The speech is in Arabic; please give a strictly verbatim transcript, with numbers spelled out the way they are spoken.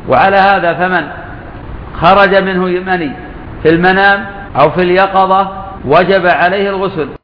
وعلى هذا فمن خرج منه مني في المنام أو في اليقظة وجب عليه الغسل.